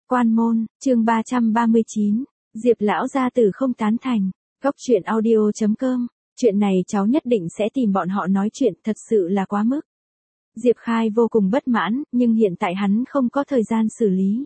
Quan môn, chương 339, Diệp lão gia tử không tán thành. Góc truyện audio.com, chuyện này cháu nhất định sẽ tìm bọn họ nói chuyện, thật sự là quá mức. Diệp Khai vô cùng bất mãn, nhưng hiện tại hắn không có thời gian xử lý.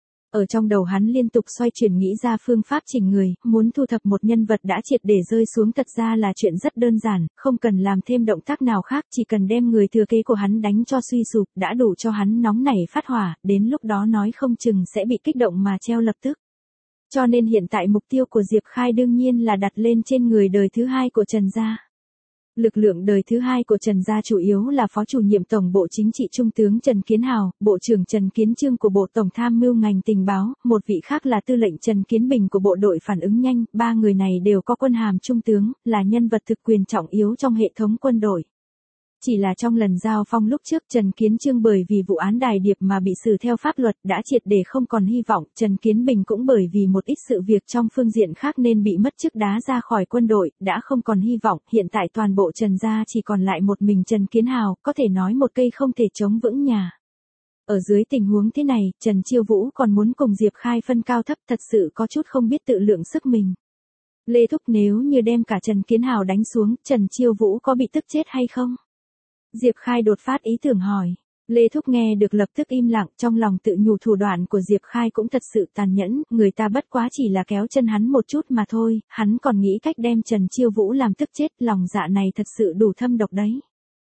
Ở trong đầu hắn liên tục xoay chuyển nghĩ ra phương pháp chỉnh người, muốn thu thập một nhân vật đã triệt để rơi xuống thật ra là chuyện rất đơn giản, không cần làm thêm động tác nào khác, chỉ cần đem người thừa kế của hắn đánh cho suy sụp, đã đủ cho hắn nóng nảy phát hỏa, đến lúc đó nói không chừng sẽ bị kích động mà treo lập tức. Cho nên hiện tại mục tiêu của Diệp Khai đương nhiên là đặt lên trên người đời thứ hai của Trần gia. Lực lượng đời thứ hai của Trần gia chủ yếu là Phó chủ nhiệm Tổng bộ Chính trị Trung tướng Trần Kiến Hào, Bộ trưởng Trần Kiến Trương của Bộ Tổng tham mưu ngành tình báo, một vị khác là Tư lệnh Trần Kiến Bình của Bộ đội phản ứng nhanh, ba người này đều có quân hàm trung tướng, là nhân vật thực quyền trọng yếu trong hệ thống quân đội. Chỉ là trong lần giao phong lúc trước Trần Kiến Trương bởi vì vụ án đài điệp mà bị xử theo pháp luật đã triệt để không còn hy vọng, Trần Kiến Bình cũng bởi vì một ít sự việc trong phương diện khác nên bị mất chức đá ra khỏi quân đội, đã không còn hy vọng, hiện tại toàn bộ Trần gia chỉ còn lại một mình Trần Kiến Hào, có thể nói một cây không thể chống vững nhà. Ở dưới tình huống thế này, Trần Chiêu Vũ còn muốn cùng Diệp Khai phân cao thấp thật sự có chút không biết tự lượng sức mình. Lê Thúc nếu như đem cả Trần Kiến Hào đánh xuống, Trần Chiêu Vũ có bị tức chết hay không? Diệp Khai đột phát ý tưởng hỏi. Lê Thúc nghe được lập tức im lặng, trong lòng tự nhủ thủ đoạn của Diệp Khai cũng thật sự tàn nhẫn, người ta bất quá chỉ là kéo chân hắn một chút mà thôi, hắn còn nghĩ cách đem Trần Chiêu Vũ làm tức chết, lòng dạ này thật sự đủ thâm độc đấy.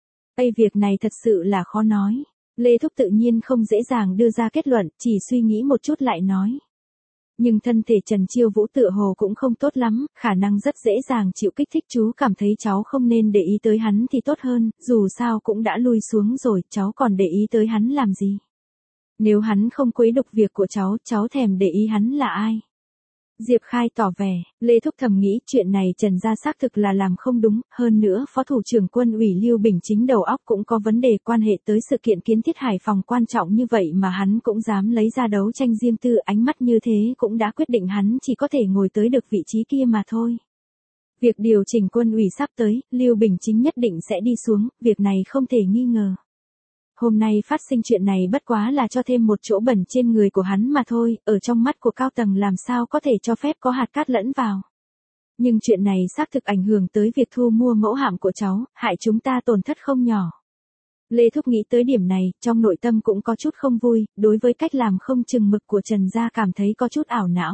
Việc này thật sự là khó nói. Lê Thúc tự nhiên không dễ dàng đưa ra kết luận, chỉ suy nghĩ một chút lại nói. Nhưng thân thể Trần Chiêu Vũ tựa hồ cũng không tốt lắm, khả năng rất dễ dàng chịu kích thích, chú cảm thấy cháu không nên để ý tới hắn thì tốt hơn, dù sao cũng đã lui xuống rồi, cháu còn để ý tới hắn làm gì? Nếu hắn không quấy đục việc của cháu thèm để ý hắn là ai? Diệp Khai tỏ vẻ, Lê Thúc thầm nghĩ chuyện này Trần gia xác thực là làm không đúng, hơn nữa Phó Thủ trưởng Quân ủy Lưu Bình Chính đầu óc cũng có vấn đề quan hệ tới sự kiện kiến thiết Hải Phòng quan trọng như vậy mà hắn cũng dám lấy ra đấu tranh riêng tư, ánh mắt như thế cũng đã quyết định hắn chỉ có thể ngồi tới được vị trí kia mà thôi. Việc điều chỉnh quân ủy sắp tới, Lưu Bình Chính nhất định sẽ đi xuống, việc này không thể nghi ngờ. Hôm nay phát sinh chuyện này bất quá là cho thêm một chỗ bẩn trên người của hắn mà thôi, ở trong mắt của cao tầng làm sao có thể cho phép có hạt cát lẫn vào. Nhưng chuyện này xác thực ảnh hưởng tới việc thu mua mẫu hạm của cháu, hại chúng ta tổn thất không nhỏ. Lê Thúc nghĩ tới điểm này, trong nội tâm cũng có chút không vui, đối với cách làm không chừng mực của Trần gia cảm thấy có chút ảo não.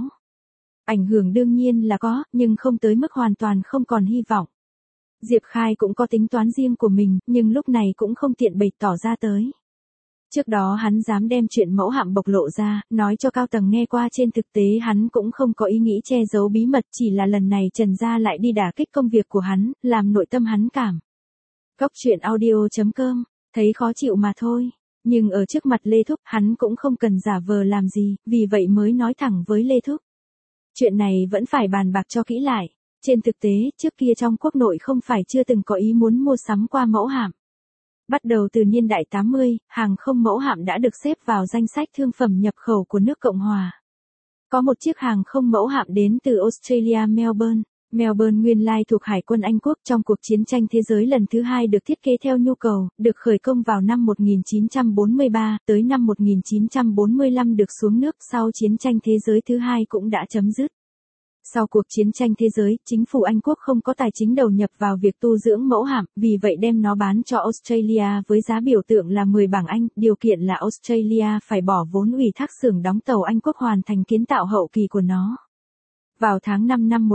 Ảnh hưởng đương nhiên là có, nhưng không tới mức hoàn toàn không còn hy vọng. Diệp Khai cũng có tính toán riêng của mình, nhưng lúc này cũng không tiện bày tỏ ra tới. Trước đó hắn dám đem chuyện mẫu hạm bộc lộ ra, nói cho cao tầng nghe qua, trên thực tế hắn cũng không có ý nghĩ che giấu bí mật, chỉ là lần này Trần gia lại đi đả kích công việc của hắn, làm nội tâm hắn cảm. Góc truyện audio.com, thấy khó chịu mà thôi. Nhưng ở trước mặt Lê Thúc, hắn cũng không cần giả vờ làm gì, vì vậy mới nói thẳng với Lê Thúc. Chuyện này vẫn phải bàn bạc cho kỹ lại. Trên thực tế, trước kia trong quốc nội không phải chưa từng có ý muốn mua sắm qua mẫu hạm. Bắt đầu từ niên đại 80, hàng không mẫu hạm đã được xếp vào danh sách thương phẩm nhập khẩu của nước Cộng Hòa. Có một chiếc hàng không mẫu hạm đến từ Australia Melbourne. Melbourne nguyên lai thuộc Hải quân Anh Quốc, trong cuộc chiến tranh thế giới lần thứ hai được thiết kế theo nhu cầu, được khởi công vào năm 1943, tới năm 1945 được xuống nước, sau chiến tranh thế giới thứ hai cũng đã chấm dứt. Sau cuộc chiến tranh thế giới, chính phủ Anh Quốc không có tài chính đầu nhập vào việc tu dưỡng mẫu hạm, vì vậy đem nó bán cho Australia với giá biểu tượng là 10 bảng Anh, điều kiện là Australia phải bỏ vốn ủy thác xưởng đóng tàu Anh Quốc hoàn thành kiến tạo hậu kỳ của nó. Vào tháng 5 năm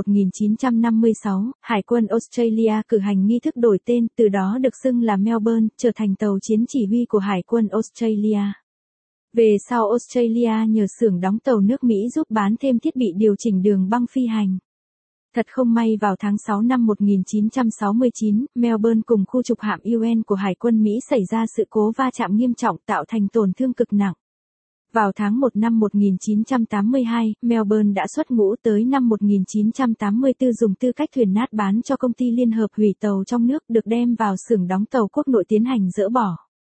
1956, Hải quân Australia cử hành nghi thức đổi tên, từ đó được xưng là Melbourne, trở thành tàu chiến chỉ huy của Hải quân Australia. Về sau Australia nhờ xưởng đóng tàu nước Mỹ giúp bán thêm thiết bị điều chỉnh đường băng phi hành. Thật không may vào tháng 6 năm 1969, Melbourne cùng khu trục hạm UN của Hải quân Mỹ xảy ra sự cố va chạm nghiêm trọng tạo thành tổn thương cực nặng. Vào tháng 1 năm 1982, Melbourne đã xuất ngũ, tới năm 1984 dùng tư cách thuyền nát bán cho công ty liên hợp hủy tàu trong nước, được đem vào xưởng đóng tàu quốc nội tiến hành dỡ bỏ.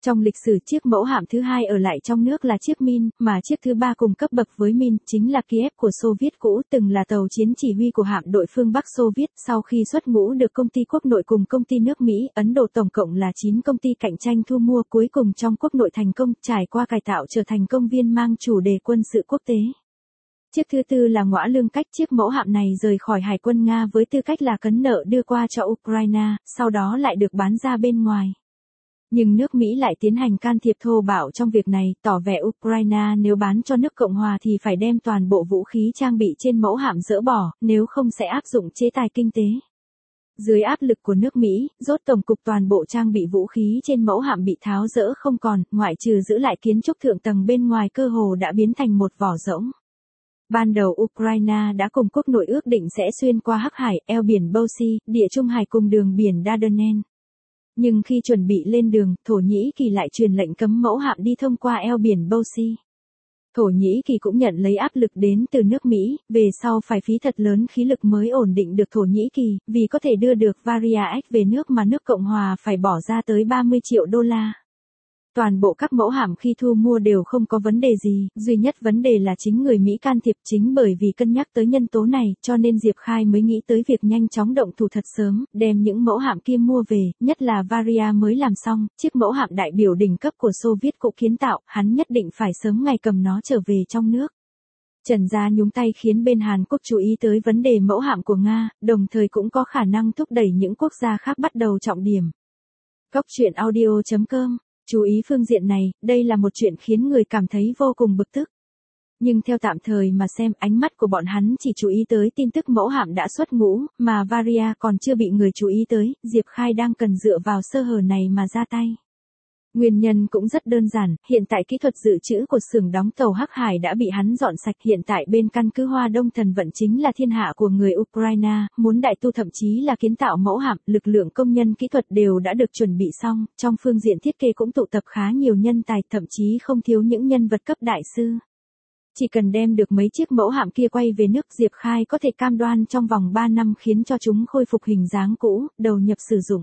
Trong lịch sử chiếc mẫu hạm thứ hai ở lại trong nước là chiếc Min, mà chiếc thứ ba cùng cấp bậc với Min chính là Kiev của Xô Viết cũ, từng là tàu chiến chỉ huy của hạm đội phương Bắc Xô Viết. Sau khi xuất ngũ được công ty quốc nội cùng công ty nước Mỹ, Ấn Độ tổng cộng là 9 công ty cạnh tranh thu mua, cuối cùng trong quốc nội thành công, trải qua cải tạo trở thành công viên mang chủ đề quân sự quốc tế. Chiếc thứ tư là Ngõa Lương Cách. Chiếc mẫu hạm này rời khỏi Hải quân Nga với tư cách là cấn nợ đưa qua cho Ukraine, sau đó lại được bán ra bên ngoài. Nhưng nước Mỹ lại tiến hành can thiệp thô bạo trong việc này, tỏ vẻ Ukraine nếu bán cho nước Cộng hòa thì phải đem toàn bộ vũ khí trang bị trên mẫu hạm dỡ bỏ, nếu không sẽ áp dụng chế tài kinh tế. Dưới áp lực của nước Mỹ, rốt tổng cục toàn bộ trang bị vũ khí trên mẫu hạm bị tháo dỡ không còn, ngoại trừ giữ lại kiến trúc thượng tầng bên ngoài cơ hồ đã biến thành một vỏ rỗng. Ban đầu Ukraine đã cùng quốc nội ước định sẽ xuyên qua Hắc Hải, eo biển Bosi, Địa Trung Hải cùng đường biển Dardanelles. Nhưng khi chuẩn bị lên đường, Thổ Nhĩ Kỳ lại truyền lệnh cấm mẫu hạm đi thông qua eo biển Bosi. Thổ Nhĩ Kỳ cũng nhận lấy áp lực đến từ nước Mỹ, về sau phải phí thật lớn khí lực mới ổn định được Thổ Nhĩ Kỳ, vì có thể đưa được Variax về nước mà nước Cộng hòa phải bỏ ra tới 30 triệu đô la. Toàn bộ các mẫu hạm khi thu mua đều không có vấn đề gì, duy nhất vấn đề là chính người Mỹ can thiệp. Chính bởi vì cân nhắc tới nhân tố này, cho nên Diệp Khai mới nghĩ tới việc nhanh chóng động thủ thật sớm, đem những mẫu hạm kia mua về, nhất là Varia mới làm xong, chiếc mẫu hạm đại biểu đỉnh cấp của Xô Viết cũ kiến tạo, hắn nhất định phải sớm ngày cầm nó trở về trong nước. Trần Gia nhúng tay khiến bên Hàn Quốc chú ý tới vấn đề mẫu hạm của Nga, đồng thời cũng có khả năng thúc đẩy những quốc gia khác bắt đầu trọng điểm. Góc truyện audio.com. Chú ý phương diện này, đây là một chuyện khiến người cảm thấy vô cùng bực tức. Nhưng theo tạm thời mà xem, ánh mắt của bọn hắn chỉ chú ý tới tin tức mẫu hạm đã xuất ngũ, mà Varia còn chưa bị người chú ý tới, Diệp Khai đang cần dựa vào sơ hở này mà ra tay. Nguyên nhân cũng rất đơn giản, hiện tại kỹ thuật dự trữ của xưởng đóng tàu Hắc Hải đã bị hắn dọn sạch, hiện tại bên căn cứ Hoa Đông Thần Vận chính là thiên hạ của người Ukraine, muốn đại tu thậm chí là kiến tạo mẫu hạm, lực lượng công nhân kỹ thuật đều đã được chuẩn bị xong, trong phương diện thiết kế cũng tụ tập khá nhiều nhân tài, thậm chí không thiếu những nhân vật cấp đại sư. Chỉ cần đem được mấy chiếc mẫu hạm kia quay về nước, Diệp Khai có thể cam đoan trong vòng 3 năm khiến cho chúng khôi phục hình dáng cũ, đầu nhập sử dụng.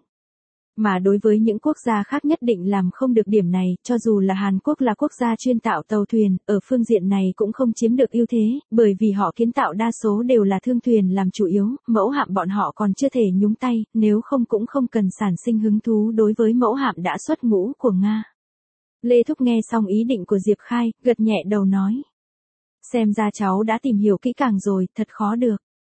Mà đối với những quốc gia khác nhất định làm không được điểm này, cho dù là Hàn Quốc là quốc gia chuyên tạo tàu thuyền, ở phương diện này cũng không chiếm được ưu thế, bởi vì họ kiến tạo đa số đều là thương thuyền làm chủ yếu, mẫu hạm bọn họ còn chưa thể nhúng tay, nếu không cũng không cần sản sinh hứng thú đối với mẫu hạm đã xuất ngũ của Nga. Lê Thúc nghe xong ý định của Diệp Khai, gật nhẹ đầu nói. Xem ra cháu đã tìm hiểu kỹ càng rồi, thật khó được.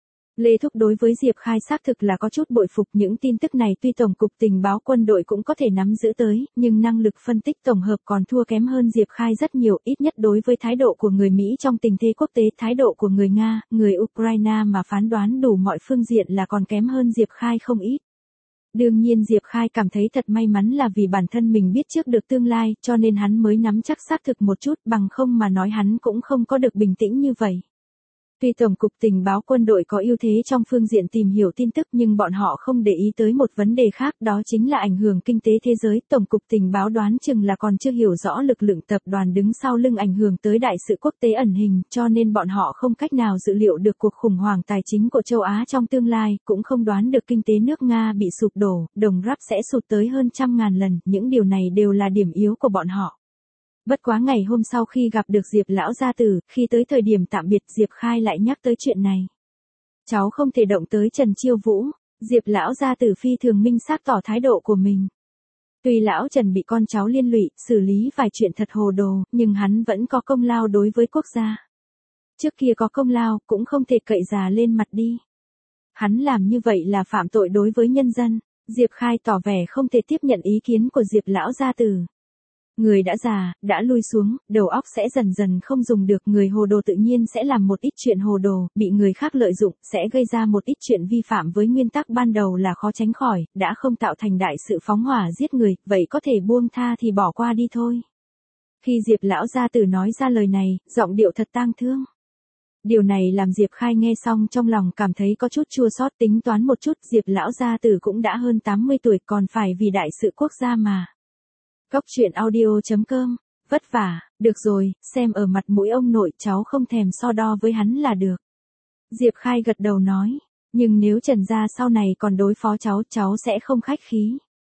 Lê Thúc đối với Diệp Khai xác thực là có chút bội phục, những tin tức này tuy Tổng cục Tình báo quân đội cũng có thể nắm giữ tới, nhưng năng lực phân tích tổng hợp còn thua kém hơn Diệp Khai rất nhiều, ít nhất đối với thái độ của người Mỹ trong tình thế quốc tế, thái độ của người Nga, người Ukraine mà phán đoán đủ mọi phương diện là còn kém hơn Diệp Khai không ít. Đương nhiên Diệp Khai cảm thấy thật may mắn là vì bản thân mình biết trước được tương lai, cho nên hắn mới nắm chắc xác thực một chút, bằng không mà nói hắn cũng không có được bình tĩnh như vậy. Tuy Tổng cục Tình báo quân đội có ưu thế trong phương diện tìm hiểu tin tức, nhưng bọn họ không để ý tới một vấn đề khác, đó chính là ảnh hưởng kinh tế thế giới. Tổng cục Tình báo đoán chừng là còn chưa hiểu rõ lực lượng tập đoàn đứng sau lưng ảnh hưởng tới đại sự quốc tế ẩn hình, cho nên bọn họ không cách nào dự liệu được cuộc khủng hoảng tài chính của châu Á trong tương lai, cũng không đoán được kinh tế nước Nga bị sụp đổ, đồng rắp sẽ sụt tới hơn 100.000 lần, những điều này đều là điểm yếu của bọn họ. Bất quá ngày hôm sau khi gặp được Diệp lão gia tử, khi tới thời điểm tạm biệt, Diệp Khai lại nhắc tới chuyện này. Cháu không thể động tới Trần Chiêu Vũ, Diệp lão gia tử phi thường minh xác tỏ thái độ của mình. Tuy lão Trần bị con cháu liên lụy, xử lý vài chuyện thật hồ đồ, nhưng hắn vẫn có công lao đối với quốc gia. Trước kia có công lao, cũng không thể cậy già lên mặt đi. Hắn làm như vậy là phạm tội đối với nhân dân. Diệp Khai tỏ vẻ không thể tiếp nhận ý kiến của Diệp lão gia tử. Người đã già, đã lui xuống, đầu óc sẽ dần dần không dùng được, người hồ đồ tự nhiên sẽ làm một ít chuyện hồ đồ, bị người khác lợi dụng, sẽ gây ra một ít chuyện vi phạm với nguyên tắc ban đầu là khó tránh khỏi, đã không tạo thành đại sự phóng hỏa giết người, vậy có thể buông tha thì bỏ qua đi thôi. Khi Diệp lão gia tử nói ra lời này, giọng điệu thật tang thương. Điều này làm Diệp Khai nghe xong trong lòng cảm thấy có chút chua xót, tính toán một chút, Diệp lão gia tử cũng đã hơn 80 tuổi, còn phải vì đại sự quốc gia mà. Góc truyện audio.com, vất vả, được rồi, xem ở mặt mũi ông nội, cháu không thèm so đo với hắn là được. Diệp Khai gật đầu nói, nhưng nếu Trần gia sau này còn đối phó cháu sẽ không khách khí.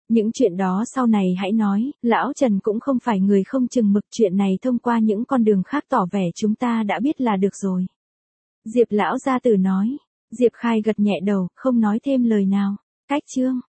Những chuyện đó sau này hãy nói, lão Trần cũng không phải người không chừng mực, chuyện này thông qua những con đường khác tỏ vẻ chúng ta đã biết là được rồi. Diệp lão gia tử nói. Diệp Khai gật nhẹ đầu, không nói thêm lời nào. Cách chương